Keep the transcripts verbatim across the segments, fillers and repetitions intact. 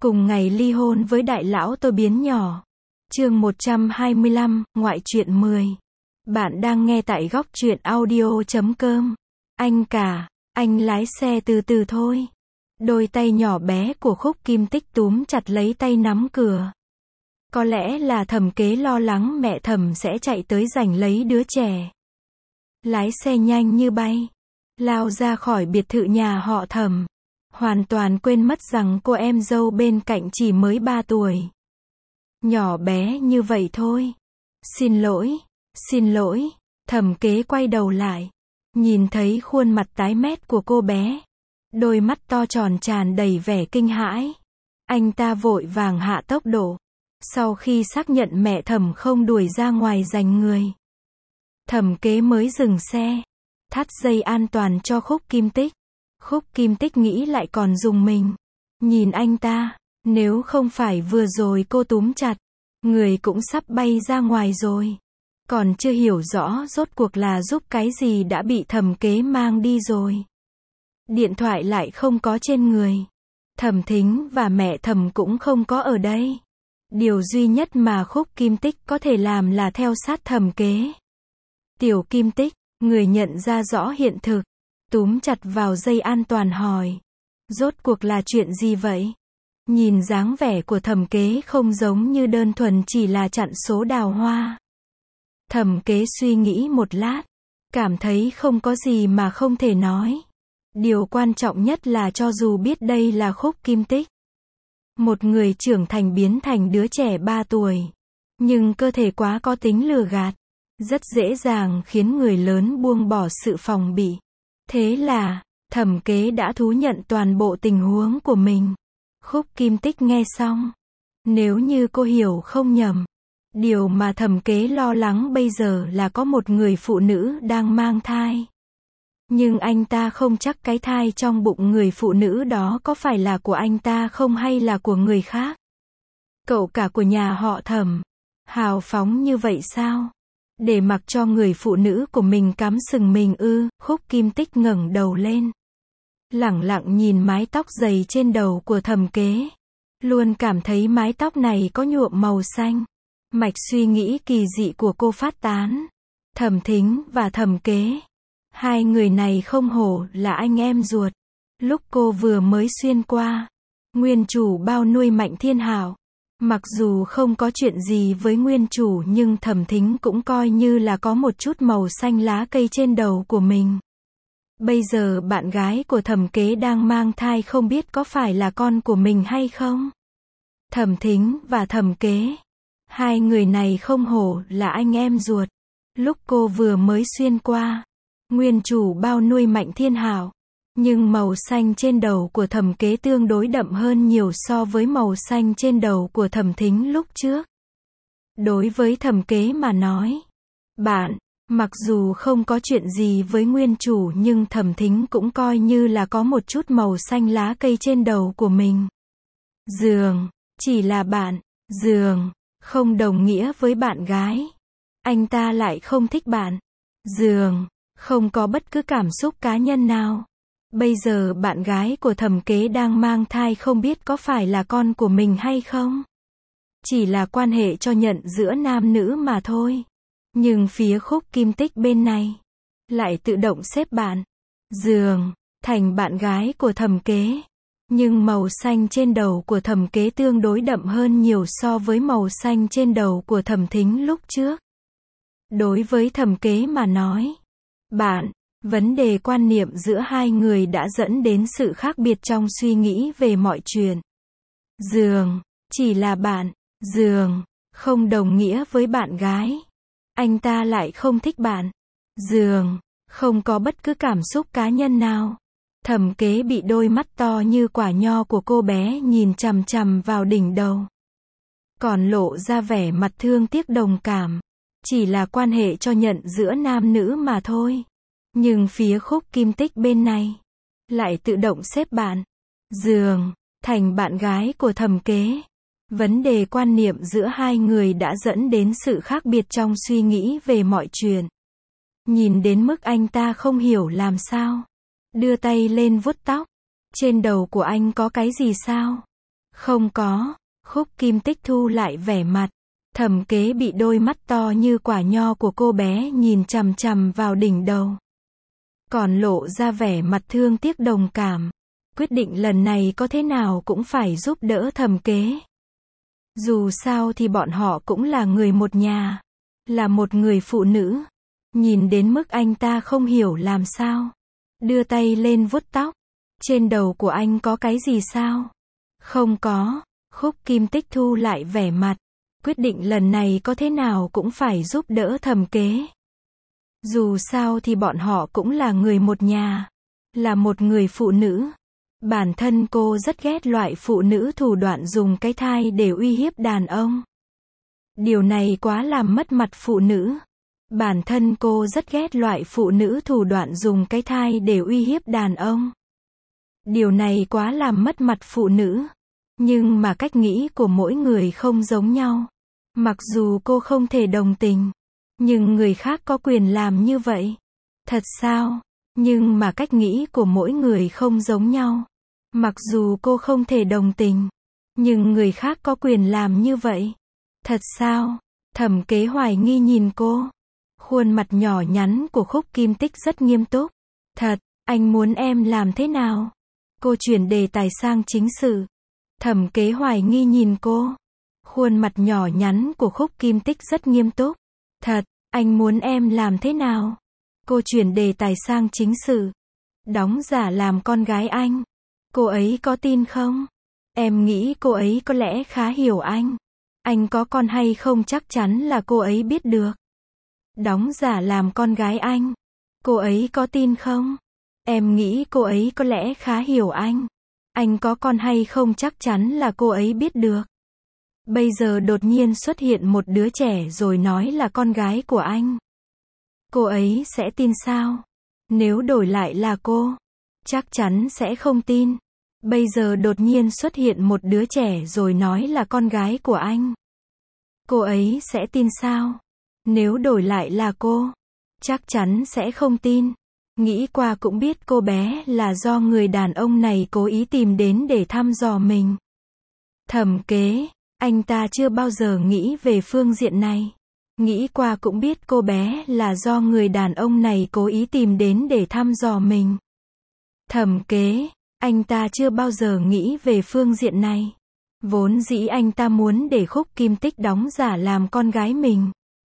Cùng ngày ly hôn với đại lão tôi biến nhỏ. Chương một trăm hai mươi lăm, ngoại truyện mười. Bạn đang nghe tại góc truyện audio chấm com. Anh cả, anh lái xe từ từ thôi. Đôi tay nhỏ bé của Khúc Kim Tích túm chặt lấy tay nắm cửa. Có lẽ là Thẩm Kế lo lắng mẹ Thẩm sẽ chạy tới giành lấy đứa trẻ. Lái xe nhanh như bay, lao ra khỏi biệt thự nhà họ Thẩm, hoàn toàn quên mất rằng cô em dâu bên cạnh chỉ mới ba tuổi. Nhỏ bé như vậy thôi. Xin lỗi, xin lỗi. Thẩm Kế quay đầu lại, nhìn thấy khuôn mặt tái mét của cô bé, đôi mắt to tròn tràn đầy vẻ kinh hãi. Anh ta vội vàng hạ tốc độ, sau khi xác nhận mẹ Thẩm không đuổi ra ngoài giành người. Thẩm Kế mới dừng xe, thắt dây an toàn cho Khúc Kim Tích. Khúc Kim Tích nghĩ lại còn rùng mình. Nhìn anh ta, nếu không phải vừa rồi cô túm chặt, người cũng sắp bay ra ngoài rồi. Còn chưa hiểu rõ rốt cuộc là giúp cái gì đã bị Thẩm Kế mang đi rồi. Điện thoại lại không có trên người. Thẩm Thính và mẹ Thẩm cũng không có ở đây. Điều duy nhất mà Khúc Kim Tích có thể làm là theo sát Thẩm Kế. Tiểu Kim Tích, người nhận ra rõ hiện thực, túm chặt vào dây an toàn hỏi. Rốt cuộc là chuyện gì vậy? Nhìn dáng vẻ của Thẩm Kế không giống như đơn thuần chỉ là chặn số đào hoa. Thẩm Kế suy nghĩ một lát, cảm thấy không có gì mà không thể nói. Điều quan trọng nhất là cho dù biết đây là Khúc Kim Tích, một người trưởng thành biến thành đứa trẻ ba tuổi, nhưng cơ thể quá có tính lừa gạt, rất dễ dàng khiến người lớn buông bỏ sự phòng bị. Thế là, Thẩm Kế đã thú nhận toàn bộ tình huống của mình. Khúc Kim Tích nghe xong, nếu như cô hiểu không nhầm, điều mà Thẩm Kế lo lắng bây giờ là có một người phụ nữ đang mang thai. Nhưng anh ta không chắc cái thai trong bụng người phụ nữ đó có phải là của anh ta không hay là của người khác. Cậu cả của nhà họ Thẩm, hào phóng như vậy sao? Để mặc cho người phụ nữ của mình cắm sừng mình ư? Khúc Kim Tích ngẩng đầu lên, lẳng lặng nhìn mái tóc dày trên đầu của Thẩm Kế. Luôn cảm thấy mái tóc này có nhuộm màu xanh. Mạch suy nghĩ kỳ dị của cô phát tán. Thẩm Thính và Thẩm Kế, hai người này không hổ là anh em ruột. Lúc cô vừa mới xuyên qua, nguyên chủ bao nuôi Mạnh Thiên Hạo. Mặc dù không có chuyện gì với nguyên chủ nhưng Thẩm Thính cũng coi như là có một chút màu xanh lá cây trên đầu của mình. Bây giờ bạn gái của Thẩm Kế đang mang thai, không biết có phải là con của mình hay không? Thẩm Thính và Thẩm Kế, hai người này không hổ là anh em ruột. Lúc cô vừa mới xuyên qua, nguyên chủ bao nuôi Mạnh Thiên Hạo. Nhưng màu xanh trên đầu của Thẩm Kế tương đối đậm hơn nhiều so với màu xanh trên đầu của Thẩm Thính lúc trước. Đối với Thẩm Kế mà nói, bạn, mặc dù không có chuyện gì với nguyên chủ nhưng Thẩm Thính cũng coi như là có một chút màu xanh lá cây trên đầu của mình. Giường, chỉ là bạn, giường, không đồng nghĩa với bạn gái. Anh ta lại không thích bạn. Giường, không có bất cứ cảm xúc cá nhân nào. Bây giờ bạn gái của Thẩm Kế đang mang thai, không biết có phải là con của mình hay không. Chỉ là quan hệ cho nhận giữa nam nữ mà thôi. Nhưng phía Khúc Kim Tích bên này lại tự động xếp bạn giường thành bạn gái của Thẩm Kế. Nhưng màu xanh trên đầu của Thẩm Kế tương đối đậm hơn nhiều so với màu xanh trên đầu của Thẩm Thính lúc trước. Đối với Thẩm Kế mà nói, bạn, vấn đề quan niệm giữa hai người đã dẫn đến sự khác biệt trong suy nghĩ về mọi chuyện. Giường, chỉ là bạn, giường, không đồng nghĩa với bạn gái. Anh ta lại không thích bạn. Giường, không có bất cứ cảm xúc cá nhân nào. Thẩm Kế bị đôi mắt to như quả nho của cô bé nhìn chằm chằm vào đỉnh đầu, còn lộ ra vẻ mặt thương tiếc đồng cảm. Chỉ là quan hệ cho nhận giữa nam nữ mà thôi. Nhưng phía Khúc Kim Tích bên này lại tự động xếp bạn giường thành bạn gái của Thẩm Kế. Vấn đề quan niệm giữa hai người đã dẫn đến sự khác biệt trong suy nghĩ về mọi chuyện. Nhìn đến mức anh ta không hiểu làm sao. Đưa tay lên vuốt tóc. Trên đầu của anh có cái gì sao? Không có. Khúc Kim Tích thu lại vẻ mặt. Thẩm Kế bị đôi mắt to như quả nho của cô bé nhìn chằm chằm vào đỉnh đầu. Còn lộ ra vẻ mặt thương tiếc đồng cảm. Quyết định lần này có thế nào cũng phải giúp đỡ Thẩm Kế. Dù sao thì bọn họ cũng là người một nhà. Là một người phụ nữ. Nhìn đến mức anh ta không hiểu làm sao. Đưa tay lên vuốt tóc. Trên đầu của anh có cái gì sao? Không có. Khúc Kim Tích thu lại vẻ mặt. Quyết định lần này có thế nào cũng phải giúp đỡ Thẩm Kế. Dù sao thì bọn họ cũng là người một nhà. Là một người phụ nữ. Bản thân cô rất ghét loại phụ nữ thủ đoạn dùng cái thai để uy hiếp đàn ông. Điều này quá làm mất mặt phụ nữ. Bản thân cô rất ghét loại phụ nữ thủ đoạn dùng cái thai để uy hiếp đàn ông. Điều này quá làm mất mặt phụ nữ. Nhưng mà cách nghĩ của mỗi người không giống nhau. Mặc dù cô không thể đồng tình. Nhưng người khác có quyền làm như vậy. Thật sao? Nhưng mà cách nghĩ của mỗi người không giống nhau. Mặc dù cô không thể đồng tình. Nhưng người khác có quyền làm như vậy. Thật sao? Thẩm Kế hoài nghi nhìn cô. Khuôn mặt nhỏ nhắn của Khúc Kim Tích rất nghiêm túc. Thật, anh muốn em làm thế nào? Cô chuyển đề tài sang chính sự. Thẩm Kế hoài nghi nhìn cô. Khuôn mặt nhỏ nhắn của Khúc Kim Tích rất nghiêm túc. Thật, anh muốn em làm thế nào? Cô chuyển đề tài sang chính sự. Đóng giả làm con gái anh. Cô ấy có tin không? Em nghĩ cô ấy có lẽ khá hiểu anh. Anh có con hay không chắc chắn là cô ấy biết được. Đóng giả làm con gái anh. Cô ấy có tin không? Em nghĩ cô ấy có lẽ khá hiểu anh. Anh có con hay không chắc chắn là cô ấy biết được. Bây giờ đột nhiên xuất hiện một đứa trẻ rồi nói là con gái của anh. Cô ấy sẽ tin sao? Nếu đổi lại là cô, chắc chắn sẽ không tin. Bây giờ đột nhiên xuất hiện một đứa trẻ rồi nói là con gái của anh. Cô ấy sẽ tin sao? Nếu đổi lại là cô, chắc chắn sẽ không tin. Nghĩ qua cũng biết cô bé là do người đàn ông này cố ý tìm đến để thăm dò mình. Thẩm Kế, anh ta chưa bao giờ nghĩ về phương diện này. Nghĩ qua cũng biết cô bé là do người đàn ông này cố ý tìm đến để thăm dò mình. Thẩm Kế, anh ta chưa bao giờ nghĩ về phương diện này. Vốn dĩ anh ta muốn để Khúc Kim Tích đóng giả làm con gái mình.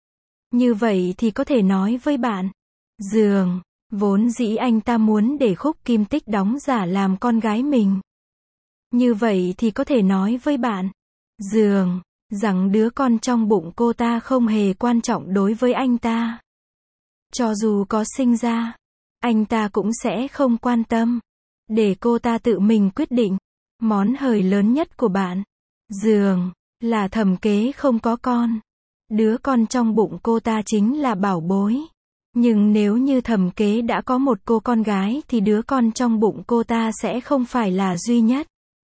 Như vậy thì có thể nói với bạn. Giường, vốn dĩ anh ta muốn để Khúc Kim Tích đóng giả làm con gái mình. Như vậy thì có thể nói với bạn. Giường, rằng đứa con trong bụng cô ta không hề quan trọng đối với anh ta. Cho dù có sinh ra, anh ta cũng sẽ không quan tâm. Để cô ta tự mình quyết định. Món hời lớn nhất của bạn. Giường, là Thẩm Kế không có con. Đứa con trong bụng cô ta chính là bảo bối. Nhưng nếu như Thẩm Kế đã có một cô con gái thì đứa con trong bụng cô ta sẽ không phải là duy nhất.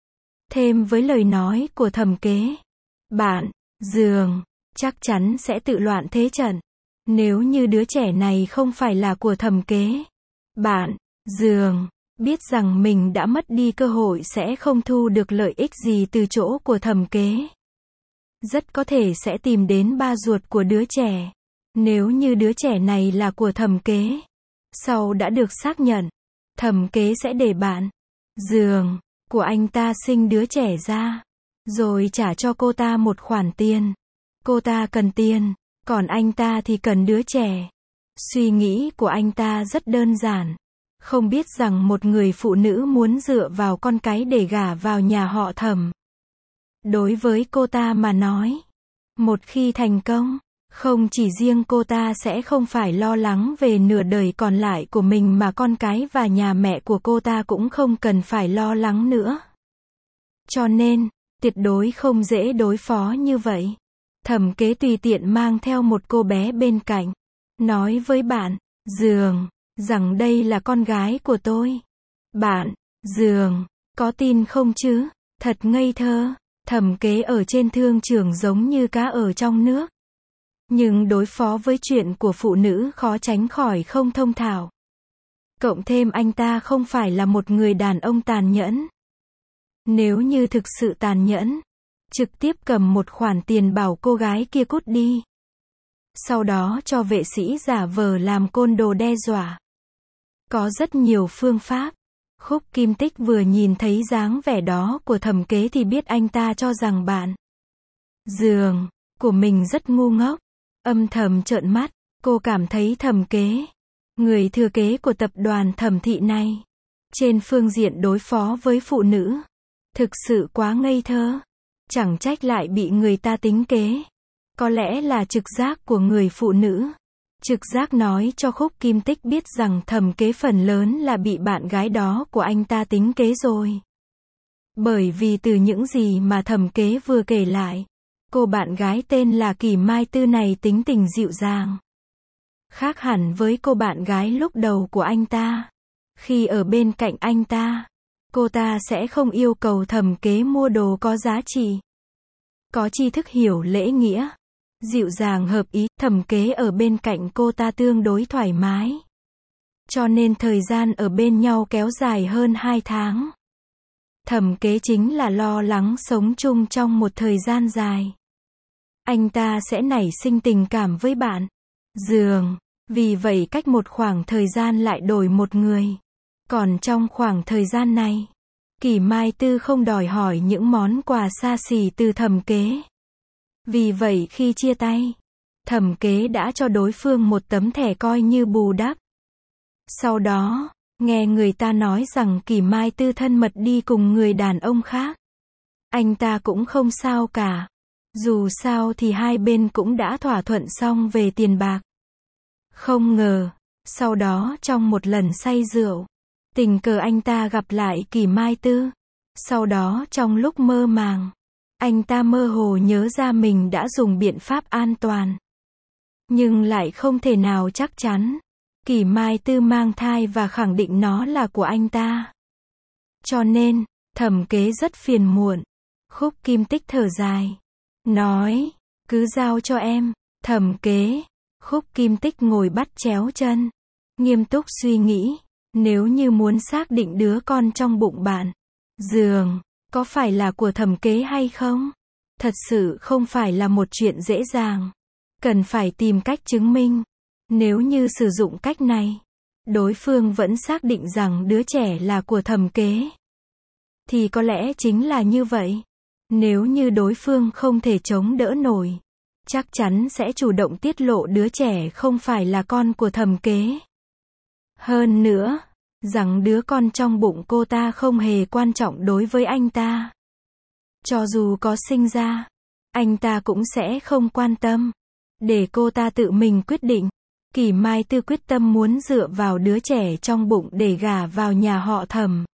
Thêm với lời nói của Thẩm Kế, bạn, Giường, chắc chắn sẽ tự loạn thế trận. Nếu như đứa trẻ này không phải là của Thẩm Kế, bạn, Giường, biết rằng mình đã mất đi cơ hội sẽ không thu được lợi ích gì từ chỗ của Thẩm Kế. Rất có thể sẽ tìm đến ba ruột của đứa trẻ. Nếu như đứa trẻ này là của Thẩm Kế, sau đã được xác nhận, Thẩm Kế sẽ để bạn, Giường, của anh ta sinh đứa trẻ ra, rồi trả cho cô ta một khoản tiền. Cô ta cần tiền, còn anh ta thì cần đứa trẻ. Suy nghĩ của anh ta rất đơn giản. Không biết rằng một người phụ nữ muốn dựa vào con cái để gả vào nhà họ Thẩm. Đối với cô ta mà nói, một khi thành công, không chỉ riêng cô ta sẽ không phải lo lắng về nửa đời còn lại của mình mà con cái và nhà mẹ của cô ta cũng không cần phải lo lắng nữa. Cho nên, tuyệt đối không dễ đối phó như vậy. Thẩm Kế tùy tiện mang theo một cô bé bên cạnh, nói với bạn, Giường, rằng đây là con gái của tôi. Bạn, Giường, có tin không chứ? Thật ngây thơ. Thẩm Kế ở trên thương trường giống như cá ở trong nước. Nhưng đối phó với chuyện của phụ nữ khó tránh khỏi không thông thạo. Cộng thêm anh ta không phải là một người đàn ông tàn nhẫn. Nếu như thực sự tàn nhẫn, trực tiếp cầm một khoản tiền bảo cô gái kia cút đi. Sau đó cho vệ sĩ giả vờ làm côn đồ đe dọa. Có rất nhiều phương pháp. Khúc Kim Tích vừa nhìn thấy dáng vẻ đó của Thẩm Kế thì biết anh ta cho rằng bạn giường của mình rất ngu ngốc. Âm thầm trợn mắt, cô cảm thấy Thẩm Kế, người thừa kế của tập đoàn Thẩm thị này, trên phương diện đối phó với phụ nữ, thực sự quá ngây thơ. Chẳng trách lại bị người ta tính kế. Có lẽ là trực giác của người phụ nữ. Trực giác nói cho Khúc Kim Tích biết rằng Thẩm Kế phần lớn là bị bạn gái đó của anh ta tính kế rồi. Bởi vì từ những gì mà Thẩm Kế vừa kể lại, cô bạn gái tên là Kỷ Mai Tư này tính tình dịu dàng. Khác hẳn với cô bạn gái lúc đầu của anh ta. Khi ở bên cạnh anh ta, cô ta sẽ không yêu cầu Thẩm Kế mua đồ có giá trị. Có tri thức hiểu lễ nghĩa. Dịu dàng hợp ý, Thẩm Kế ở bên cạnh cô ta tương đối thoải mái. Cho nên thời gian ở bên nhau kéo dài hơn hai tháng. Thẩm Kế chính là lo lắng sống chung trong một thời gian dài. Anh ta sẽ nảy sinh tình cảm với bạn giường. Vì vậy cách một khoảng thời gian lại đổi một người. Còn trong khoảng thời gian này, Kỷ Mai Tư không đòi hỏi những món quà xa xỉ từ Thẩm Kế. Vì vậy khi chia tay, Thẩm Kế đã cho đối phương một tấm thẻ coi như bù đắp. Sau đó, nghe người ta nói rằng Kỷ Mai Tư thân mật đi cùng người đàn ông khác. Anh ta cũng không sao cả. Dù sao thì hai bên cũng đã thỏa thuận xong về tiền bạc. Không ngờ, sau đó trong một lần say rượu, tình cờ anh ta gặp lại Kỷ Mai Tư. Sau đó trong lúc mơ màng, anh ta mơ hồ nhớ ra mình đã dùng biện pháp an toàn. Nhưng lại không thể nào chắc chắn. Kỷ Mai Tư mang thai và khẳng định nó là của anh ta. Cho nên, Thẩm Kế rất phiền muộn. Khúc Kim Tích thở dài. Nói, cứ giao cho em, Thẩm Kế. Khúc Kim Tích ngồi bắt chéo chân. Nghiêm túc suy nghĩ. Nếu như muốn xác định đứa con trong bụng bạn giường có phải là của Thẩm Kế hay không? Thật sự không phải là một chuyện dễ dàng. Cần phải tìm cách chứng minh. Nếu như sử dụng cách này, đối phương vẫn xác định rằng đứa trẻ là của Thẩm Kế, thì có lẽ chính là như vậy. Nếu như đối phương không thể chống đỡ nổi, chắc chắn sẽ chủ động tiết lộ đứa trẻ không phải là con của Thẩm Kế. Hơn nữa, rằng đứa con trong bụng cô ta không hề quan trọng đối với anh ta. Cho dù có sinh ra, anh ta cũng sẽ không quan tâm. Để cô ta tự mình quyết định. Kỷ Mai Tư quyết tâm muốn dựa vào đứa trẻ trong bụng để gả vào nhà họ Thẩm.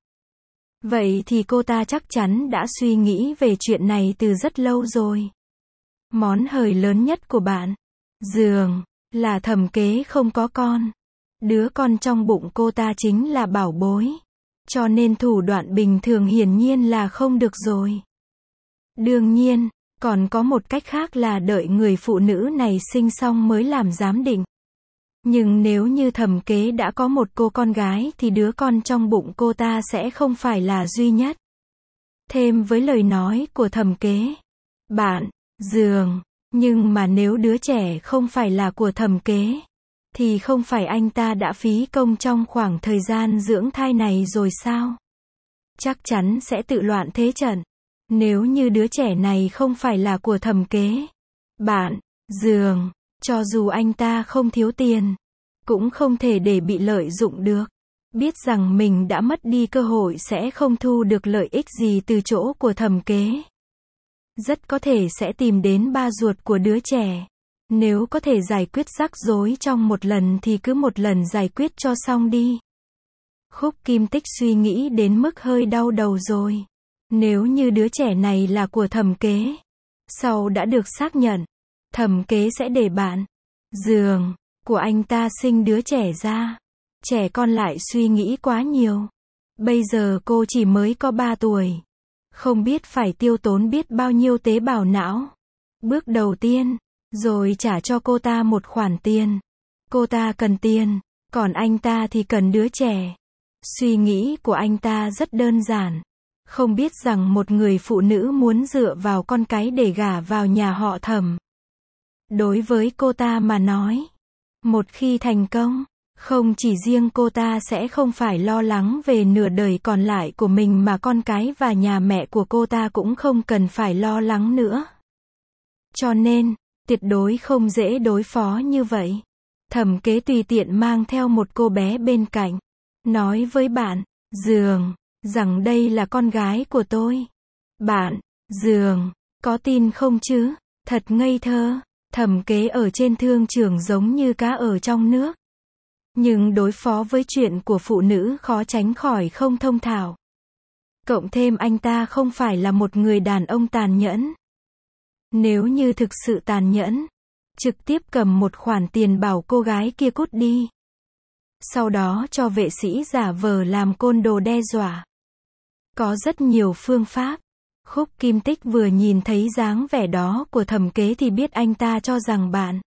Vậy thì cô ta chắc chắn đã suy nghĩ về chuyện này từ rất lâu rồi. Món hời lớn nhất của bạn giường là Thẩm Kế không có con. Đứa con trong bụng cô ta chính là bảo bối. Cho nên thủ đoạn bình thường hiển nhiên là không được rồi. Đương nhiên, còn có một cách khác là đợi người phụ nữ này sinh xong mới làm giám định. Nhưng nếu như Thẩm Kế đã có một cô con gái thì đứa con trong bụng cô ta sẽ không phải là duy nhất. Thêm với lời nói của Thẩm Kế, bạn giường, nhưng mà nếu đứa trẻ không phải là của Thẩm Kế, thì không phải anh ta đã phí công trong khoảng thời gian dưỡng thai này rồi sao? Chắc chắn sẽ tự loạn thế trận. Nếu như đứa trẻ này không phải là của Thẩm Kế, bạn giường, cho dù anh ta không thiếu tiền, cũng không thể để bị lợi dụng được. Biết rằng mình đã mất đi cơ hội sẽ không thu được lợi ích gì từ chỗ của Thẩm Kế. Rất có thể sẽ tìm đến ba ruột của đứa trẻ. Nếu có thể giải quyết rắc rối trong một lần thì cứ một lần giải quyết cho xong đi. Khúc Kim Tích suy nghĩ đến mức hơi đau đầu rồi. Nếu như đứa trẻ này là của Thẩm Kế, sau đã được xác nhận, Thẩm Kế sẽ để bạn giường của anh ta sinh đứa trẻ ra. Trẻ con lại suy nghĩ quá nhiều. Bây giờ cô chỉ mới có ba tuổi. Không biết phải tiêu tốn biết bao nhiêu tế bào não. Bước đầu tiên, rồi trả cho cô ta một khoản tiền. Cô ta cần tiền, còn anh ta thì cần đứa trẻ. Suy nghĩ của anh ta rất đơn giản. Không biết rằng một người phụ nữ muốn dựa vào con cái để gả vào nhà họ Thẩm. Đối với cô ta mà nói, một khi thành công, không chỉ riêng cô ta sẽ không phải lo lắng về nửa đời còn lại của mình mà con cái và nhà mẹ của cô ta cũng không cần phải lo lắng nữa. Cho nên, tuyệt đối không dễ đối phó như vậy. Thẩm Kế tùy tiện mang theo một cô bé bên cạnh, nói với bạn giường rằng đây là con gái của tôi. Bạn giường có tin không chứ? Thật ngây thơ. Thẩm Kế ở trên thương trường giống như cá ở trong nước. Nhưng đối phó với chuyện của phụ nữ khó tránh khỏi không thông thạo. Cộng thêm anh ta không phải là một người đàn ông tàn nhẫn. Nếu như thực sự tàn nhẫn, trực tiếp cầm một khoản tiền bảo cô gái kia cút đi. Sau đó cho vệ sĩ giả vờ làm côn đồ đe dọa. Có rất nhiều phương pháp. Khúc Kim Tích vừa nhìn thấy dáng vẻ đó của Thẩm Kế thì biết anh ta cho rằng bạn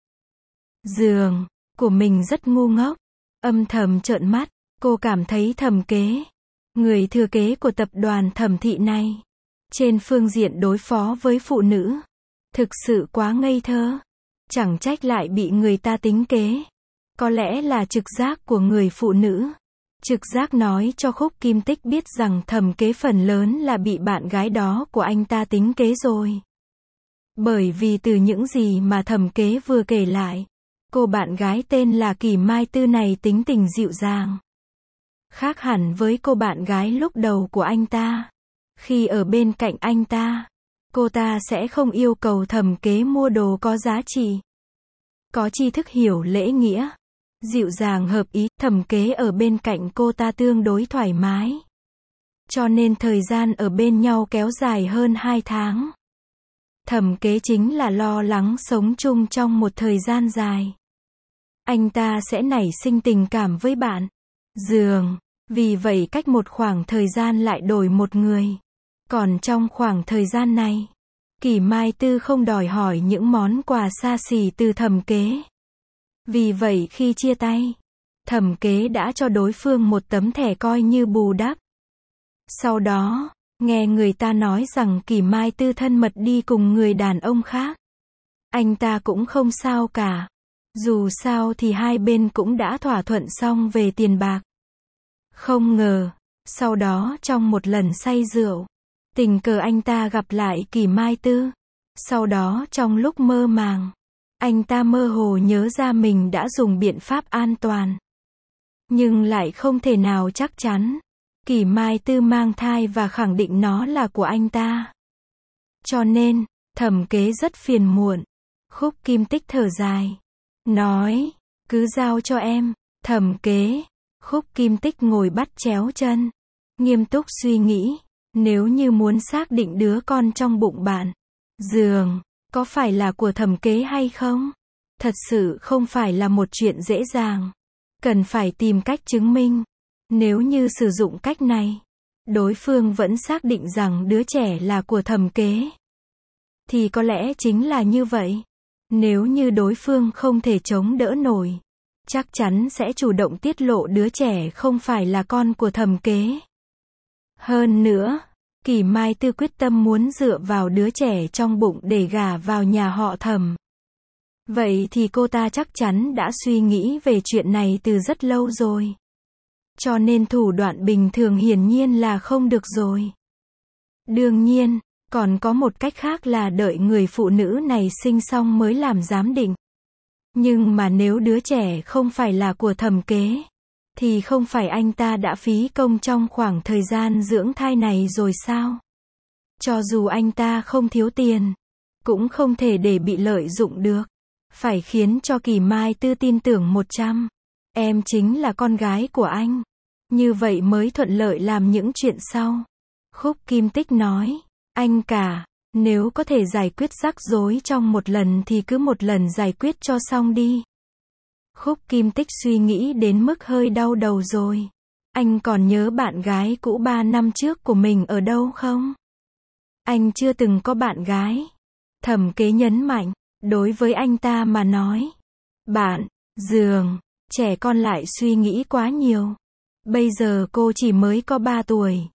giường của mình rất ngu ngốc. Âm thầm trợn mắt, cô cảm thấy Thẩm Kế, người thừa kế của tập đoàn Thẩm thị này, trên phương diện đối phó với phụ nữ, thực sự quá ngây thơ. Chẳng trách lại bị người ta tính kế. Có lẽ là trực giác của người phụ nữ. Trực giác nói cho Khúc Kim Tích biết rằng Thẩm Kế phần lớn là bị bạn gái đó của anh ta tính kế rồi. Bởi vì từ những gì mà Thẩm Kế vừa kể lại, cô bạn gái tên là Kỷ Mai Tư này tính tình dịu dàng. Khác hẳn với cô bạn gái lúc đầu của anh ta. Khi ở bên cạnh anh ta, cô ta sẽ không yêu cầu Thẩm Kế mua đồ có giá trị. Có tri thức hiểu lễ nghĩa. Dịu dàng hợp ý, Thẩm Kế ở bên cạnh cô ta tương đối thoải mái. Cho nên thời gian ở bên nhau kéo dài hơn hai tháng. Thẩm Kế chính là lo lắng sống chung trong một thời gian dài. Anh ta sẽ nảy sinh tình cảm với bạn giường. Vì vậy cách một khoảng thời gian lại đổi một người. Còn trong khoảng thời gian này, Kỷ Mai Tư không đòi hỏi những món quà xa xỉ từ Thẩm Kế. Vì vậy khi chia tay, Thẩm Kế đã cho đối phương một tấm thẻ coi như bù đắp. Sau đó, nghe người ta nói rằng Kỷ Mai Tư thân mật đi cùng người đàn ông khác. Anh ta cũng không sao cả. Dù sao thì hai bên cũng đã thỏa thuận xong về tiền bạc. Không ngờ, sau đó trong một lần say rượu, tình cờ anh ta gặp lại Kỷ Mai Tư. Sau đó trong lúc mơ màng, anh ta mơ hồ nhớ ra mình đã dùng biện pháp an toàn. Nhưng lại không thể nào chắc chắn. Kỷ Mai Tư mang thai và khẳng định nó là của anh ta. Cho nên, Thẩm Kế rất phiền muộn. Khúc Kim Tích thở dài. Nói, cứ giao cho em. Thẩm Kế. Khúc Kim Tích ngồi bắt chéo chân. Nghiêm túc suy nghĩ. Nếu như muốn xác định đứa con trong bụng bạn giường có phải là của Thẩm Kế hay không? Thật sự không phải là một chuyện dễ dàng. Cần phải tìm cách chứng minh. Nếu như sử dụng cách này, đối phương vẫn xác định rằng đứa trẻ là của Thẩm Kế. Thì có lẽ chính là như vậy. Nếu như đối phương không thể chống đỡ nổi, chắc chắn sẽ chủ động tiết lộ đứa trẻ không phải là con của Thẩm Kế. Hơn nữa, Kỷ Mai Tư quyết tâm muốn dựa vào đứa trẻ trong bụng để gả vào nhà họ Thẩm. Vậy thì cô ta chắc chắn đã suy nghĩ về chuyện này từ rất lâu rồi. Cho nên thủ đoạn bình thường hiển nhiên là không được rồi. Đương nhiên, còn có một cách khác là đợi người phụ nữ này sinh xong mới làm giám định. Nhưng mà nếu đứa trẻ không phải là của Thẩm Kế, thì không phải anh ta đã phí công trong khoảng thời gian dưỡng thai này rồi sao? Cho dù anh ta không thiếu tiền, cũng không thể để bị lợi dụng được. Phải khiến cho Kỷ Mai Tư tin tưởng một trăm. Em chính là con gái của anh. Như vậy mới thuận lợi làm những chuyện sau. Khúc Kim Tích nói, anh cả, nếu có thể giải quyết rắc rối trong một lần thì cứ một lần giải quyết cho xong đi. Khúc Kim Tích suy nghĩ đến mức hơi đau đầu rồi. Anh còn nhớ bạn gái cũ ba năm trước của mình ở đâu không? Anh chưa từng có bạn gái. Thẩm Kế nhấn mạnh, đối với anh ta mà nói, bạn giường trẻ con lại suy nghĩ quá nhiều. Bây giờ cô chỉ mới có ba tuổi.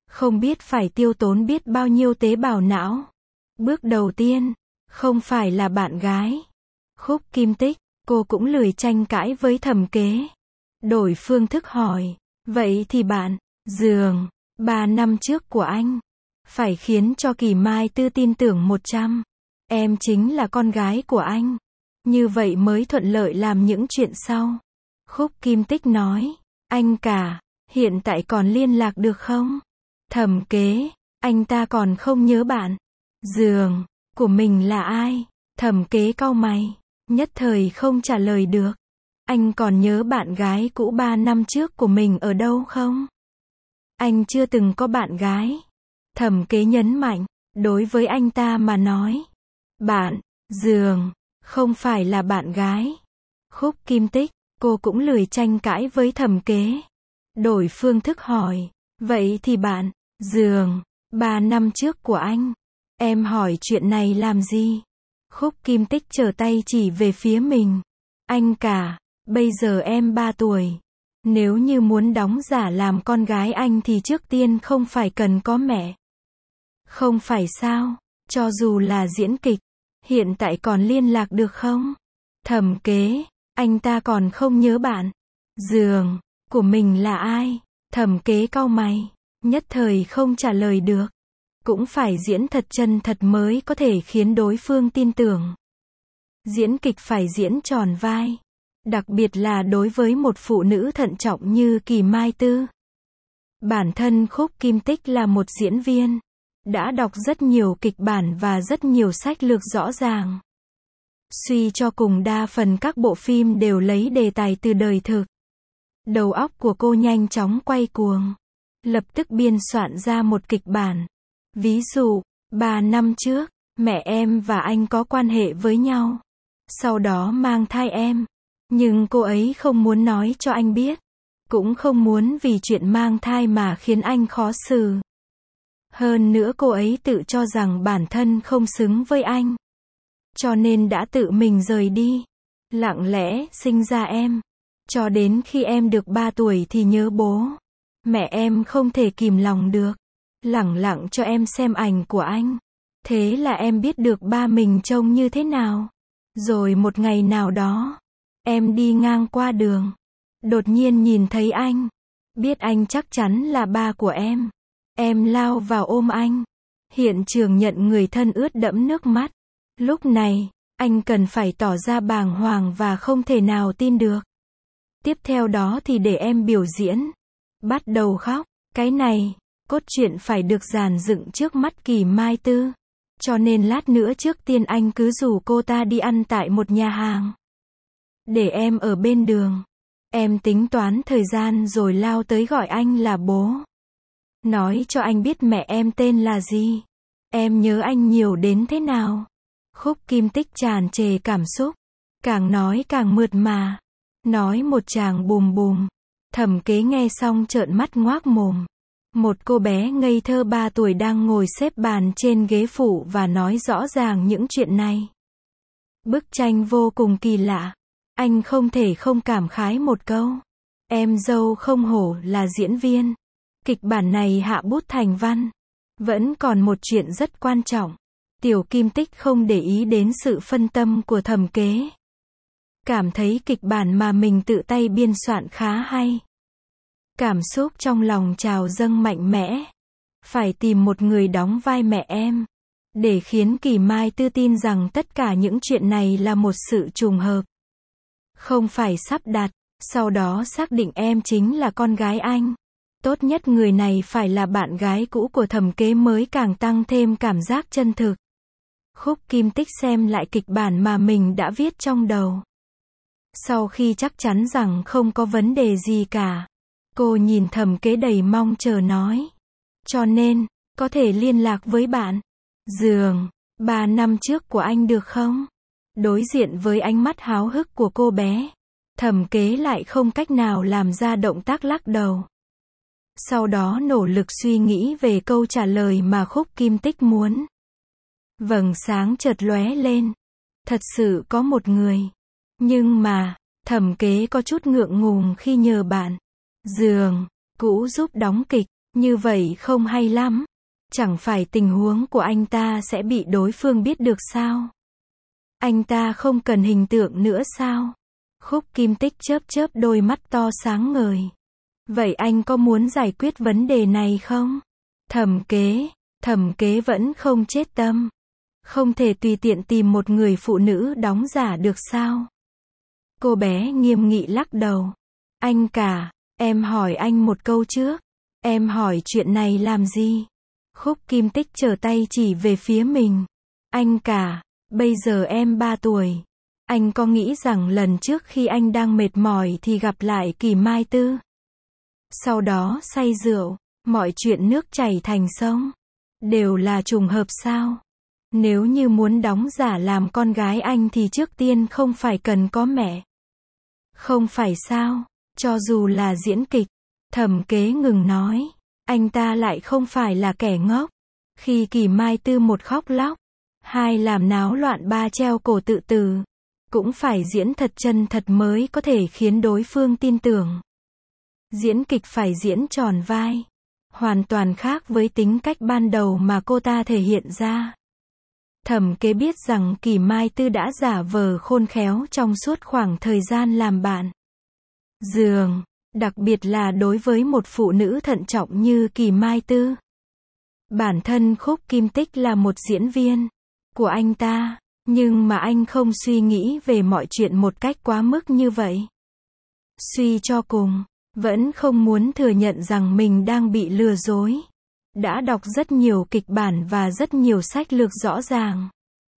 Không biết phải tiêu tốn biết bao nhiêu tế bào não. Bước đầu tiên, không phải là bạn gái. Khúc Kim Tích, cô cũng lười tranh cãi với Thẩm Kế. Đổi phương thức hỏi, vậy thì bạn, giường, ba năm trước của anh, phải khiến cho Kỳ Mai Tư tin tưởng một trăm. Em chính là con gái của anh. Như vậy mới thuận lợi làm những chuyện sau. Khúc Kim Tích nói, anh cả, hiện tại còn liên lạc được không? Thẩm Kế, anh ta còn không nhớ bạn. Giường, của mình là ai? Thẩm Kế cau mày, nhất thời không trả lời được. Anh còn nhớ bạn gái cũ ba năm trước của mình ở đâu không? Anh chưa từng có bạn gái. Thẩm Kế nhấn mạnh, đối với anh ta mà nói, bạn, giường, không phải là bạn gái. Khúc Kim Tích, cô cũng lười tranh cãi với Thẩm Kế. Đổi phương thức hỏi, vậy thì bạn, giường, ba năm trước của anh, em hỏi chuyện này làm gì? Khúc Kim Tích trở tay chỉ về phía mình. Anh cả, bây giờ em ba tuổi. Nếu như muốn đóng giả làm con gái anh thì trước tiên không phải cần có mẹ. Không phải sao, cho dù là diễn kịch, hiện tại còn liên lạc được không? Thẩm Kế, anh ta còn không nhớ bạn. Giường, của mình là ai? Thẩm Kế cau mày, nhất thời không trả lời được. Cũng phải diễn thật chân thật mới có thể khiến đối phương tin tưởng. Diễn kịch phải diễn tròn vai. Đặc biệt là đối với một phụ nữ thận trọng như Kỳ Mai Tư. Bản thân Khúc Kim Tích là một diễn viên. Đã đọc rất nhiều kịch bản và rất nhiều sách lược rõ ràng. Suy cho cùng đa phần các bộ phim đều lấy đề tài từ đời thực. Đầu óc của cô nhanh chóng quay cuồng. Lập tức biên soạn ra một kịch bản. Ví dụ, ba năm trước, mẹ em và anh có quan hệ với nhau. Sau đó mang thai em. Nhưng cô ấy không muốn nói cho anh biết. Cũng không muốn vì chuyện mang thai mà khiến anh khó xử. Hơn nữa cô ấy tự cho rằng bản thân không xứng với anh. Cho nên đã tự mình rời đi. Lặng lẽ sinh ra em. Cho đến khi em được ba tuổi thì nhớ bố. Mẹ em không thể kìm lòng được. Lẳng lặng cho em xem ảnh của anh. Thế là em biết được ba mình trông như thế nào. Rồi một ngày nào đó, em đi ngang qua đường. Đột nhiên nhìn thấy anh. Biết anh chắc chắn là ba của em. Em lao vào ôm anh. Hiện trường nhận người thân ướt đẫm nước mắt. Lúc này, anh cần phải tỏ ra bàng hoàng và không thể nào tin được. Tiếp theo đó thì để em biểu diễn. Bắt đầu khóc. Cái này, cốt truyện phải được dàn dựng trước mắt Kỳ Mai Tư. Cho nên lát nữa trước tiên anh cứ rủ cô ta đi ăn tại một nhà hàng. Để em ở bên đường. Em tính toán thời gian rồi lao tới gọi anh là bố. Nói cho anh biết mẹ em tên là gì. Em nhớ anh nhiều đến thế nào. Khúc Kim Tích tràn trề cảm xúc. Càng nói càng mượt mà. Nói một tràng bùm bùm. Thẩm Kế nghe xong trợn mắt ngoác mồm. Một cô bé ngây thơ ba tuổi đang ngồi xếp bàn trên ghế phụ và nói rõ ràng những chuyện này. Bức tranh vô cùng kỳ lạ. Anh không thể không cảm khái một câu. Em dâu không hổ là diễn viên. Kịch bản này hạ bút thành văn. Vẫn còn một chuyện rất quan trọng. Tiểu Kim Tích không để ý đến sự phân tâm của Thẩm Kế. Cảm thấy kịch bản mà mình tự tay biên soạn khá hay. Cảm xúc trong lòng trào dâng mạnh mẽ. Phải tìm một người đóng vai mẹ em. Để khiến Kỳ Mai Tư tin rằng tất cả những chuyện này là một sự trùng hợp. Không phải sắp đặt. Sau đó xác định em chính là con gái anh. Tốt nhất người này phải là bạn gái cũ của Thẩm Kế mới càng tăng thêm cảm giác chân thực. Khúc Kim Tích xem lại kịch bản mà mình đã viết trong đầu. Sau khi chắc chắn rằng không có vấn đề gì cả, cô nhìn Thẩm Kế đầy mong chờ nói. Cho nên, có thể liên lạc với bạn. Giường, ba năm trước của anh được không? Đối diện với ánh mắt háo hức của cô bé, Thẩm Kế lại không cách nào làm ra động tác lắc đầu. Sau đó nỗ lực suy nghĩ về câu trả lời mà Khúc Kim Tích muốn. Vầng sáng chợt lóe lên. Thật sự có một người. Nhưng mà, Thẩm Kế có chút ngượng ngùng khi nhờ bạn. Giường, cũ giúp đóng kịch. Như vậy không hay lắm. Chẳng phải tình huống của anh ta sẽ bị đối phương biết được sao? Anh ta không cần hình tượng nữa sao? Khúc Kim Tích chớp chớp đôi mắt to sáng ngời. Vậy anh có muốn giải quyết vấn đề này không? Thẩm Kế, Thẩm Kế vẫn không chết tâm. Không thể tùy tiện tìm một người phụ nữ đóng giả được sao? Cô bé nghiêm nghị lắc đầu. Anh cả, em hỏi anh một câu trước. Em hỏi chuyện này làm gì? Khúc Kim Tích trở tay chỉ về phía mình. Anh cả, bây giờ em ba tuổi. Anh có nghĩ rằng lần trước khi anh đang mệt mỏi thì gặp lại Kỳ Mai Tư? Sau đó say rượu, mọi chuyện nước chảy thành sông. Đều là trùng hợp sao? Nếu như muốn đóng giả làm con gái anh thì trước tiên không phải cần có mẹ. Không phải sao? Cho dù là diễn kịch. Thẩm Kế ngừng nói. Anh ta lại không phải là kẻ ngốc. Khi Kỳ Mai Tư một khóc lóc, hai làm náo loạn, ba treo cổ tự tử, cũng phải diễn thật chân thật mới có thể khiến đối phương tin tưởng. Diễn kịch phải diễn tròn vai. Hoàn toàn khác với tính cách ban đầu mà cô ta thể hiện ra. Thẩm Kế biết rằng Kỳ Mai Tư đã giả vờ khôn khéo trong suốt khoảng thời gian làm bạn. Giường, đặc biệt là đối với một phụ nữ thận trọng như Kỳ Mai Tư. Bản thân Khúc Kim Tích là một diễn viên của anh ta, nhưng mà anh không suy nghĩ về mọi chuyện một cách quá mức như vậy. Suy cho cùng, vẫn không muốn thừa nhận rằng mình đang bị lừa dối. Đã đọc rất nhiều kịch bản và rất nhiều sách lược rõ ràng.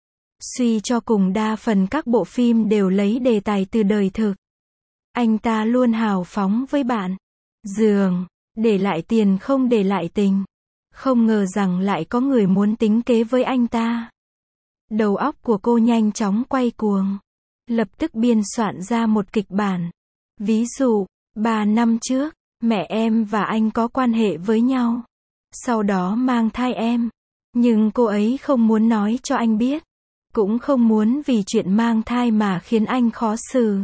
Suy cho cùng đa phần các bộ phim đều lấy đề tài từ đời thực. Anh ta luôn hào phóng với bạn. Giường, để lại tiền không để lại tình. Không ngờ rằng lại có người muốn tính kế với anh ta. Đầu óc của cô nhanh chóng quay cuồng. Lập tức biên soạn ra một kịch bản. Ví dụ, ba năm trước, mẹ em và anh có quan hệ với nhau. Sau đó mang thai em. Nhưng cô ấy không muốn nói cho anh biết. Cũng không muốn vì chuyện mang thai mà khiến anh khó xử.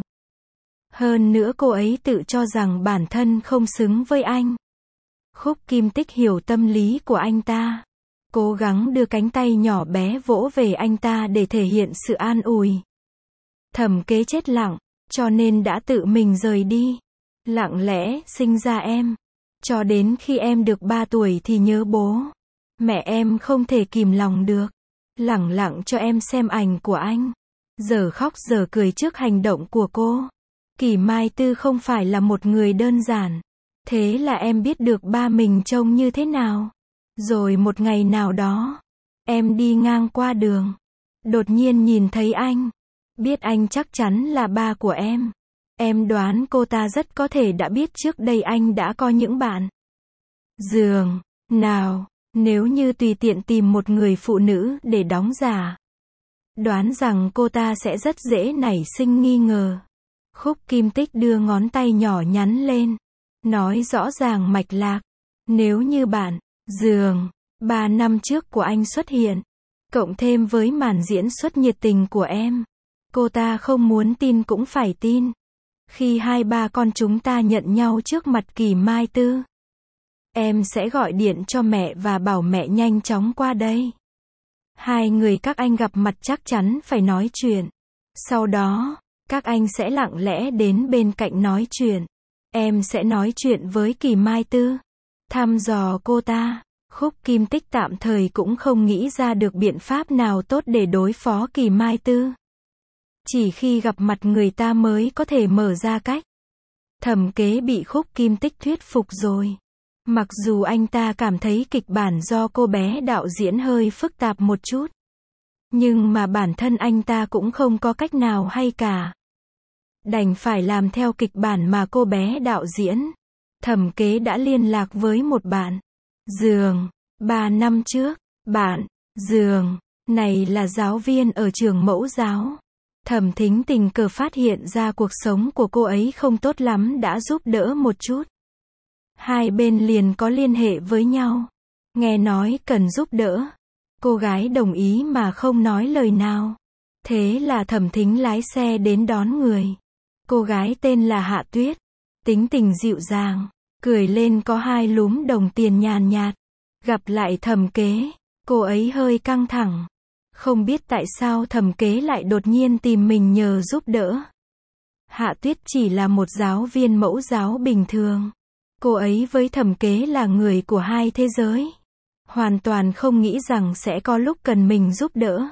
Hơn nữa cô ấy tự cho rằng bản thân không xứng với anh. Khúc Kim Tích hiểu tâm lý của anh ta. Cố gắng đưa cánh tay nhỏ bé vỗ về anh ta để thể hiện sự an ủi. Thẩm Kế chết lặng, cho nên đã tự mình rời đi. Lặng lẽ sinh ra em. Cho đến khi em được ba tuổi thì nhớ bố. Mẹ em không thể kìm lòng được. Lẳng lặng cho em xem ảnh của anh. Giờ khóc giờ cười trước hành động của cô. Kỳ Mai Tư không phải là một người đơn giản. Thế là em biết được ba mình trông như thế nào. Rồi một ngày nào đó, em đi ngang qua đường. Đột nhiên nhìn thấy anh. Biết anh chắc chắn là ba của em. Em đoán cô ta rất có thể đã biết trước đây anh đã có những bạn. Giường, nào, nếu như tùy tiện tìm một người phụ nữ để đóng giả. Đoán rằng cô ta sẽ rất dễ nảy sinh nghi ngờ. Khúc Kim Tích đưa ngón tay nhỏ nhắn lên. Nói rõ ràng mạch lạc. Nếu như bạn, Giường, ba năm trước của anh xuất hiện. Cộng thêm với màn diễn xuất nhiệt tình của em. Cô ta không muốn tin cũng phải tin. Khi hai ba con chúng ta nhận nhau trước mặt Kỳ Mai Tư. Em sẽ gọi điện cho mẹ và bảo mẹ nhanh chóng qua đây. Hai người các anh gặp mặt chắc chắn phải nói chuyện. Sau đó, các anh sẽ lặng lẽ đến bên cạnh nói chuyện. Em sẽ nói chuyện với Kỳ Mai Tư. Thăm dò cô ta. Khúc Kim Tích tạm thời cũng không nghĩ ra được biện pháp nào tốt để đối phó Kỳ Mai Tư. Chỉ khi gặp mặt người ta mới có thể mở ra cách. Thẩm Kế bị Khúc Kim Tích thuyết phục rồi. Mặc dù anh ta cảm thấy kịch bản do cô bé đạo diễn hơi phức tạp một chút. Nhưng mà bản thân anh ta cũng không có cách nào hay cả. Đành phải làm theo kịch bản mà cô bé đạo diễn. Thẩm Kế đã liên lạc với một bạn. Giường, ba năm trước, bạn, Giường, này là giáo viên ở trường mẫu giáo. Thẩm Thính tình cờ phát hiện ra cuộc sống của cô ấy không tốt lắm đã giúp đỡ một chút. Hai bên liền có liên hệ với nhau. Nghe nói cần giúp đỡ. Cô gái đồng ý mà không nói lời nào. Thế là Thẩm Thính lái xe đến đón người. Cô gái tên là Hạ Tuyết. Tính tình dịu dàng, cười lên có hai lúm đồng tiền nhàn nhạt. Gặp lại Thẩm Kế, cô ấy hơi căng thẳng. Không biết tại sao Thẩm Kế lại đột nhiên tìm mình nhờ giúp đỡ. Hạ Tuyết chỉ là một giáo viên mẫu giáo bình thường. Cô ấy với Thẩm Kế là người của hai thế giới. Hoàn toàn không nghĩ rằng sẽ có lúc cần mình giúp đỡ.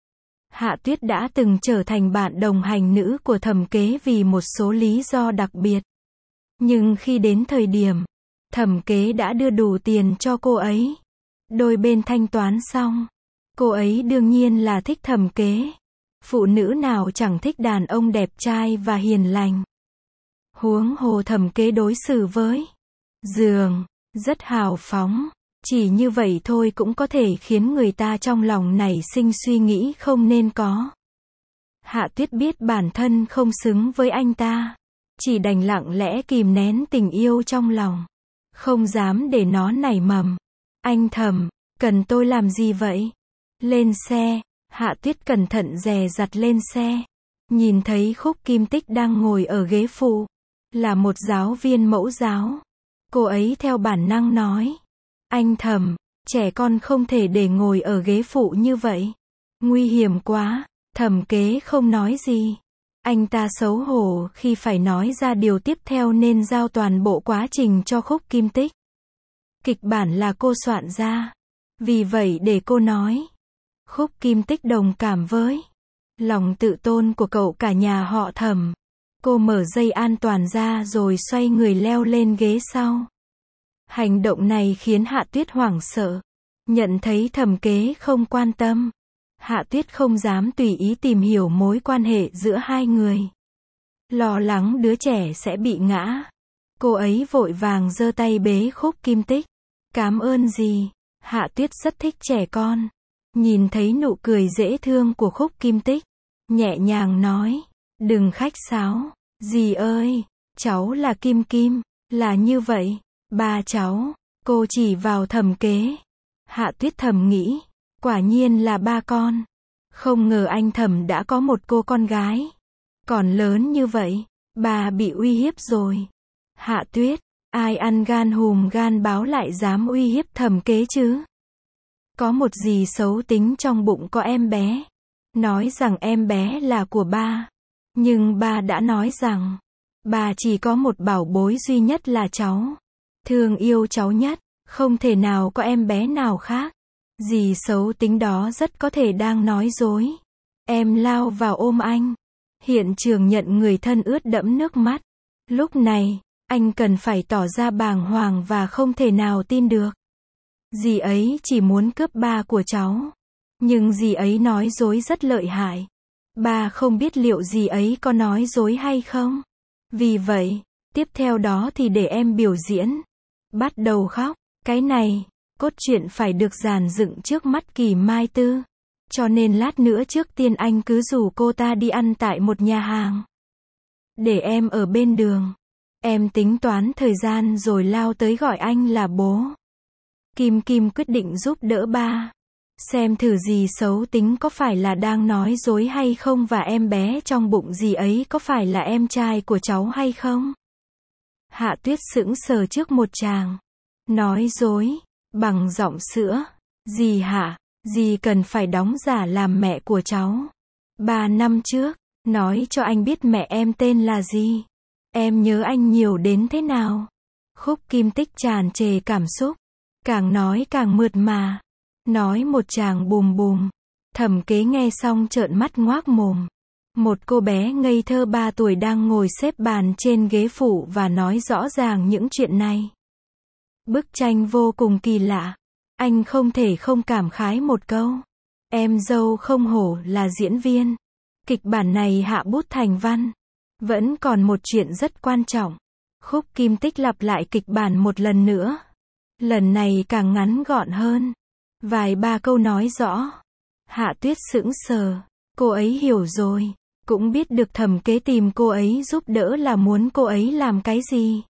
Hạ Tuyết đã từng trở thành bạn đồng hành nữ của Thẩm Kế vì một số lý do đặc biệt. Nhưng khi đến thời điểm, Thẩm Kế đã đưa đủ tiền cho cô ấy. Đôi bên thanh toán xong. Cô ấy đương nhiên là thích Thẩm Kế. Phụ nữ nào chẳng thích đàn ông đẹp trai và hiền lành. Huống hồ Thẩm Kế đối xử với giường rất hào phóng. Chỉ như vậy thôi cũng có thể khiến người ta trong lòng nảy sinh suy nghĩ không nên có. Hạ Tuyết biết bản thân không xứng với anh ta. Chỉ đành lặng lẽ kìm nén tình yêu trong lòng. Không dám để nó nảy mầm. Anh Thẩm, cần tôi làm gì vậy? Lên xe. Hạ Tuyết cẩn thận dè dặt lên xe. Nhìn thấy Khúc Kim Tích đang ngồi ở ghế phụ. Là một giáo viên mẫu giáo. Cô ấy theo bản năng nói. Anh Thẩm, trẻ con không thể để ngồi ở ghế phụ như vậy. Nguy hiểm quá. Thẩm Kế không nói gì. Anh ta xấu hổ khi phải nói ra điều tiếp theo nên giao toàn bộ quá trình cho Khúc Kim Tích. Kịch bản là cô soạn ra. Vì vậy để cô nói. Khúc Kim Tích đồng cảm với lòng tự tôn của cậu cả nhà họ Thẩm. Cô mở dây an toàn ra rồi xoay người leo lên ghế sau. Hành động này khiến Hạ Tuyết hoảng sợ. Nhận thấy Thẩm Kế không quan tâm. Hạ Tuyết không dám tùy ý tìm hiểu mối quan hệ giữa hai người. Lo lắng đứa trẻ sẽ bị ngã. Cô ấy vội vàng giơ tay bế Khúc Kim Tích. Cảm ơn dì. Hạ Tuyết rất thích trẻ con. Nhìn thấy nụ cười dễ thương của Khúc Kim Tích. Nhẹ nhàng nói. Đừng khách sáo. Dì ơi, cháu là Kim Kim. Là như vậy. Ba cháu. Cô chỉ vào Thẩm Kế. Hạ Tuyết thầm nghĩ. Quả nhiên là ba con. Không ngờ anh Thẩm đã có một cô con gái. Còn lớn như vậy. Bà bị uy hiếp rồi. Hạ Tuyết. Ai ăn gan hùm gan báo lại dám uy hiếp Thẩm Kế chứ? Có một dì xấu tính trong bụng có em bé. Nói rằng em bé là của ba. Nhưng ba đã nói rằng. Bà chỉ có một bảo bối duy nhất là cháu. Thương yêu cháu nhất. Không thể nào có em bé nào khác. Dì xấu tính đó rất có thể đang nói dối. Em lao vào ôm anh. Hiện trường nhận người thân ướt đẫm nước mắt. Lúc này, anh cần phải tỏ ra bàng hoàng và không thể nào tin được. Dì ấy chỉ muốn cướp ba của cháu. Nhưng dì ấy nói dối rất lợi hại. Ba không biết liệu dì ấy có nói dối hay không. Vì vậy, tiếp theo đó thì để em biểu diễn. Bắt đầu khóc. Cái này, cốt truyện phải được dàn dựng trước mắt Kỳ Mai Tư. Cho nên lát nữa trước tiên anh cứ rủ cô ta đi ăn tại một nhà hàng. Để em ở bên đường. Em tính toán thời gian rồi lao tới gọi anh là bố. Kim Kim quyết định giúp đỡ ba. Xem thử dì xấu tính có phải là đang nói dối hay không và em bé trong bụng dì ấy có phải là em trai của cháu hay không. Hạ Tuyết sững sờ trước một chàng. Nói dối. Bằng giọng sữa. Dì hả? Dì cần phải đóng giả làm mẹ của cháu. Ba năm trước. Nói cho anh biết mẹ em tên là gì. Em nhớ anh nhiều đến thế nào. Khúc Kim Tích tràn trề cảm xúc. Càng nói càng mượt mà. Nói một tràng bùm bùm. Thẩm Kế nghe xong trợn mắt ngoác mồm. Một cô bé ngây thơ ba tuổi đang ngồi xếp bàn trên ghế phụ và nói rõ ràng những chuyện này. Bức tranh vô cùng kỳ lạ. Anh không thể không cảm khái một câu. Em dâu không hổ là diễn viên. Kịch bản này hạ bút thành văn. Vẫn còn một chuyện rất quan trọng. Khúc Kim Tích lặp lại kịch bản một lần nữa. Lần này càng ngắn gọn hơn. Vài ba câu nói rõ. Hạ Tuyết sững sờ. Cô ấy hiểu rồi. Cũng biết được Thẩm Kế tìm cô ấy giúp đỡ là muốn cô ấy làm cái gì.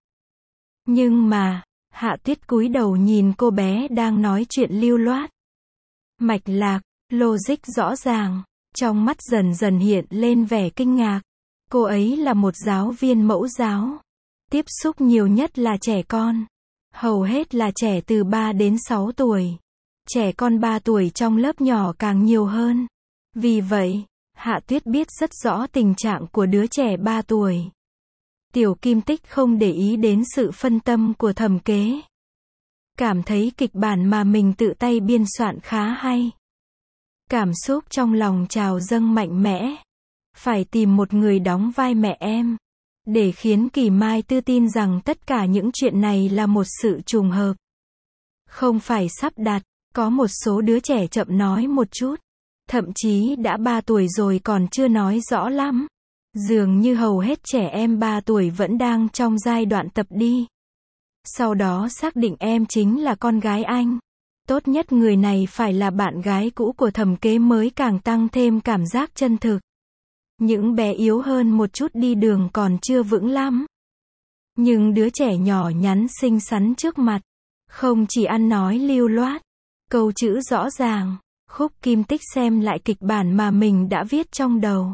Nhưng mà, Hạ Tuyết cúi đầu nhìn cô bé đang nói chuyện lưu loát. Mạch lạc, logic rõ ràng. Trong mắt dần dần hiện lên vẻ kinh ngạc. Cô ấy là một giáo viên mẫu giáo. Tiếp xúc nhiều nhất là trẻ con. Hầu hết là trẻ từ ba đến sáu tuổi. Trẻ con ba tuổi trong lớp nhỏ càng nhiều hơn. Vì vậy, Hạ Tuyết biết rất rõ tình trạng của đứa trẻ ba tuổi. Tiểu Kim Tích không để ý đến sự phân tâm của Thẩm Kế. Cảm thấy kịch bản mà mình tự tay biên soạn khá hay. Cảm xúc trong lòng trào dâng mạnh mẽ. Phải tìm một người đóng vai mẹ em. Để khiến Kỳ Mai Tư tin rằng tất cả những chuyện này là một sự trùng hợp. Không phải sắp đặt, có một số đứa trẻ chậm nói một chút. Thậm chí đã ba tuổi rồi còn chưa nói rõ lắm. Dường như hầu hết trẻ em ba tuổi vẫn đang trong giai đoạn tập đi. Sau đó xác định em chính là con gái anh. Tốt nhất người này phải là bạn gái cũ của Thẩm Kế mới càng tăng thêm cảm giác chân thực. Những bé yếu hơn một chút đi đường còn chưa vững lắm. Nhưng đứa trẻ nhỏ nhắn xinh xắn trước mặt. Không chỉ ăn nói lưu loát. Câu chữ rõ ràng. Khúc Kim Tích xem lại kịch bản mà mình đã viết trong đầu.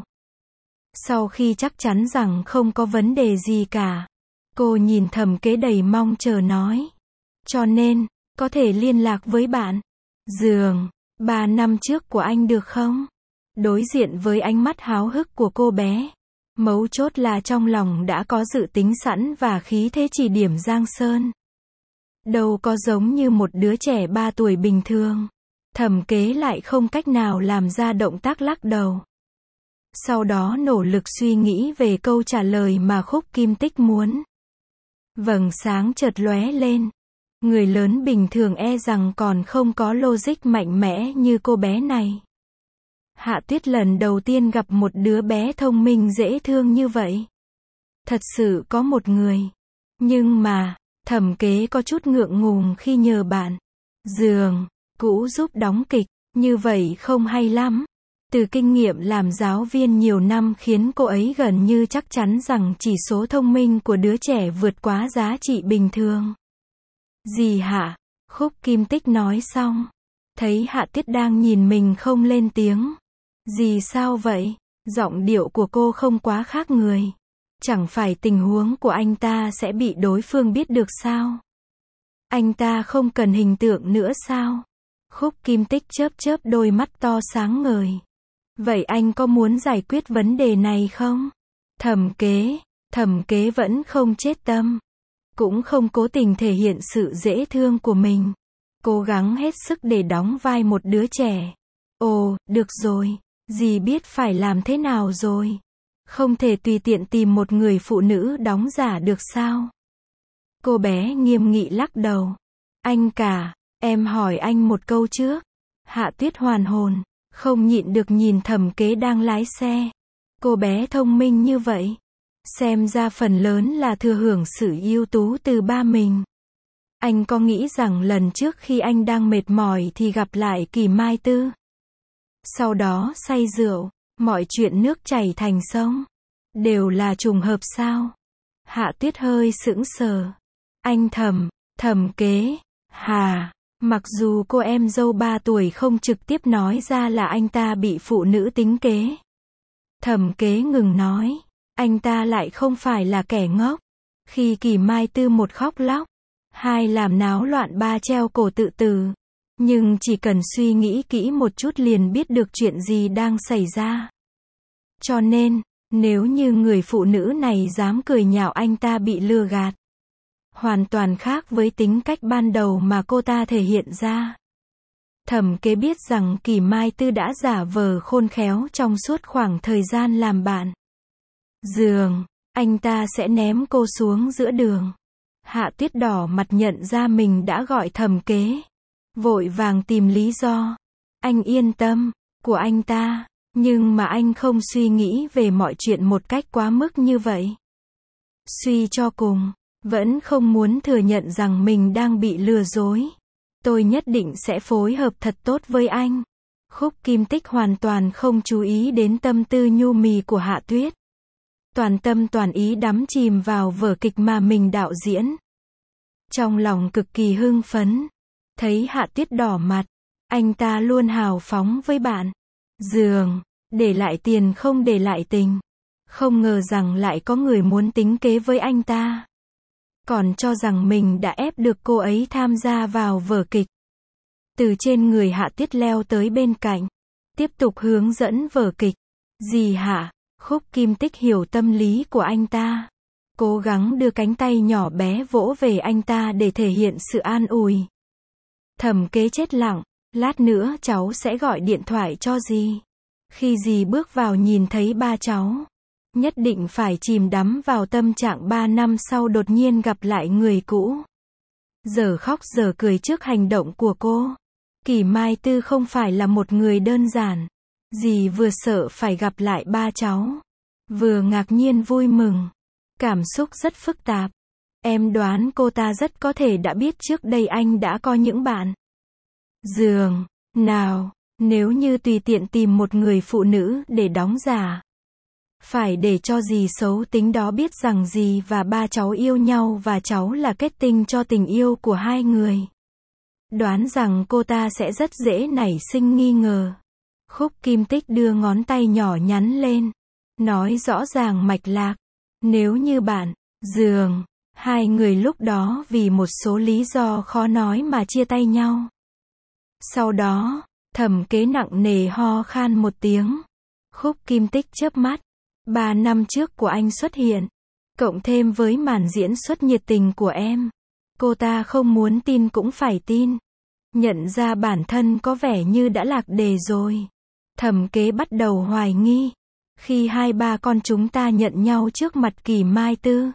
Sau khi chắc chắn rằng không có vấn đề gì cả. Cô nhìn Thẩm Kế đầy mong chờ nói. Cho nên, có thể liên lạc với bạn. Giường, ba năm trước của anh được không? Đối diện với ánh mắt háo hức của cô bé. Mấu chốt là trong lòng đã có dự tính sẵn và khí thế chỉ điểm Giang Sơn. Đâu có giống như một đứa trẻ ba tuổi bình thường. Thẩm Kế lại không cách nào làm ra động tác lắc đầu. Sau đó nỗ lực suy nghĩ về câu trả lời mà Khúc Kim Tích muốn. Vầng sáng chợt lóe lên. Người lớn bình thường e rằng còn không có logic mạnh mẽ như cô bé này. Hạ Tuyết lần đầu tiên gặp một đứa bé thông minh dễ thương như vậy. Thật sự có một người. Nhưng mà, Thẩm Kế có chút ngượng ngùng khi nhờ bạn. Giường, cũ giúp đóng kịch, như vậy không hay lắm. Từ kinh nghiệm làm giáo viên nhiều năm khiến cô ấy gần như chắc chắn rằng chỉ số thông minh của đứa trẻ vượt quá giá trị bình thường. Gì hả? Khúc Kim Tích nói xong. Thấy Hạ Tuyết đang nhìn mình không lên tiếng. Gì sao vậy? Giọng điệu của cô không quá khác người. Chẳng phải tình huống của anh ta sẽ bị đối phương biết được sao? Anh ta không cần hình tượng nữa sao? Khúc Kim Tích chớp chớp đôi mắt to sáng ngời. Vậy anh có muốn giải quyết vấn đề này không? Thẩm Kế, Thẩm Kế vẫn không chết tâm. Cũng không cố tình thể hiện sự dễ thương của mình. Cố gắng hết sức để đóng vai một đứa trẻ. Ồ, được rồi. Dì biết phải làm thế nào rồi. Không thể tùy tiện tìm một người phụ nữ đóng giả được sao? Cô bé nghiêm nghị lắc đầu. Anh cả, em hỏi anh một câu trước. Hạ Tuyết hoàn hồn, không nhịn được nhìn Thẩm Kế đang lái xe. Cô bé thông minh như vậy. Xem ra phần lớn là thừa hưởng sự ưu tú từ ba mình. Anh có nghĩ rằng lần trước khi anh đang mệt mỏi thì gặp lại Kỳ Mai Tư. Sau đó say rượu, mọi chuyện nước chảy thành sông. Đều là trùng hợp sao? Hạ Tuyết hơi sững sờ. Anh Thẩm, Thẩm Kế, hà, mặc dù cô em dâu ba tuổi không trực tiếp nói ra là anh ta bị phụ nữ tính kế. Thẩm Kế ngừng nói. Anh ta lại không phải là kẻ ngốc. Khi Kỳ Mai Tư một khóc lóc, hai làm náo loạn, ba treo cổ tự tử. Nhưng chỉ cần suy nghĩ kỹ một chút liền biết được chuyện gì đang xảy ra. Cho nên, nếu như người phụ nữ này dám cười nhạo anh ta bị lừa gạt, hoàn toàn khác với tính cách ban đầu mà cô ta thể hiện ra. Thẩm Kế biết rằng Kỳ Mai Tư đã giả vờ khôn khéo trong suốt khoảng thời gian làm bạn. Giường, anh ta sẽ ném cô xuống giữa đường. Hạ Tuyết đỏ mặt nhận ra mình đã gọi Thẩm Kế. Vội vàng tìm lý do. Anh yên tâm, của anh ta. Nhưng mà anh không suy nghĩ về mọi chuyện một cách quá mức như vậy. Suy cho cùng, vẫn không muốn thừa nhận rằng mình đang bị lừa dối. Tôi nhất định sẽ phối hợp thật tốt với anh. Khúc Kim Tích hoàn toàn không chú ý đến tâm tư nhu mì của Hạ Tuyết. Toàn tâm toàn ý đắm chìm vào vở kịch mà mình đạo diễn. Trong lòng cực kỳ hưng phấn. Thấy Hạ Tuyết đỏ mặt, anh ta luôn hào phóng với bạn. Giường, để lại tiền không để lại tình. Không ngờ rằng lại có người muốn tính kế với anh ta. còn cho rằng mình đã ép được cô ấy tham gia vào vở kịch. Từ trên người Hạ Tuyết leo tới bên cạnh, tiếp tục hướng dẫn vở kịch. Gì hả? Khúc Kim Tích hiểu tâm lý của anh ta. Cố gắng đưa cánh tay nhỏ bé vỗ về anh ta để thể hiện sự an ủi. Thẩm Kế chết lặng, lát nữa cháu sẽ gọi điện thoại cho dì. Khi dì bước vào nhìn thấy ba cháu, nhất định phải chìm đắm vào tâm trạng ba năm sau đột nhiên gặp lại người cũ. Giờ khóc giờ cười trước hành động của cô. Kỷ Mai Tư không phải là một người đơn giản. Dì vừa sợ phải gặp lại ba cháu, vừa ngạc nhiên vui mừng. Cảm xúc rất phức tạp. Em đoán cô ta rất có thể đã biết trước đây anh đã có những bạn. Giường. Nào, nếu như tùy tiện tìm một người phụ nữ để đóng giả. Phải để cho dì xấu tính đó biết rằng dì và ba cháu yêu nhau và cháu là kết tinh cho tình yêu của hai người. Đoán rằng cô ta sẽ rất dễ nảy sinh nghi ngờ. Khúc Kim Tích đưa ngón tay nhỏ nhắn lên, nói rõ ràng mạch lạc. Nếu như bạn, giường, hai người lúc đó vì một số lý do khó nói mà chia tay nhau. Sau đó, Thẩm Kế nặng nề ho khan một tiếng. Khúc Kim Tích chớp mắt. Ba năm trước của anh xuất hiện, cộng thêm với màn diễn xuất nhiệt tình của em. Cô ta không muốn tin cũng phải tin. Nhận ra bản thân có vẻ như đã lạc đề rồi. Thẩm Kế bắt đầu hoài nghi. Khi hai ba con chúng ta nhận nhau trước mặt Kỷ Mai Tư,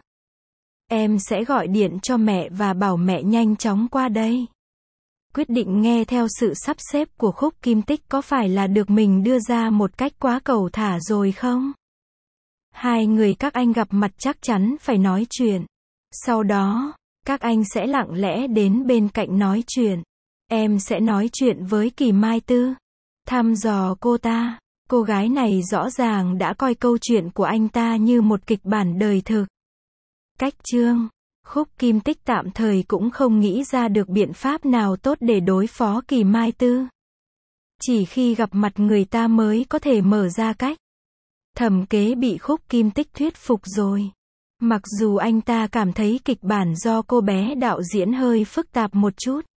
em sẽ gọi điện cho mẹ và bảo mẹ nhanh chóng qua đây. Quyết định nghe theo sự sắp xếp của Khúc Kim Tích có phải là được mình đưa ra một cách quá cầu thả rồi không? Hai người các anh gặp mặt chắc chắn phải nói chuyện. Sau đó, các anh sẽ lặng lẽ đến bên cạnh nói chuyện. Em sẽ nói chuyện với Kỷ Mai Tư, thăm dò cô ta. Cô gái này rõ ràng đã coi câu chuyện của anh ta như một kịch bản đời thực. Cách chương. Khúc Kim Tích tạm thời cũng không nghĩ ra được biện pháp nào tốt để đối phó Kỷ Mai Tư. Chỉ khi gặp mặt người ta mới có thể mở ra cách. Thẩm Kế bị Khúc Kim Tích thuyết phục rồi. Mặc dù anh ta cảm thấy kịch bản do cô bé đạo diễn hơi phức tạp một chút.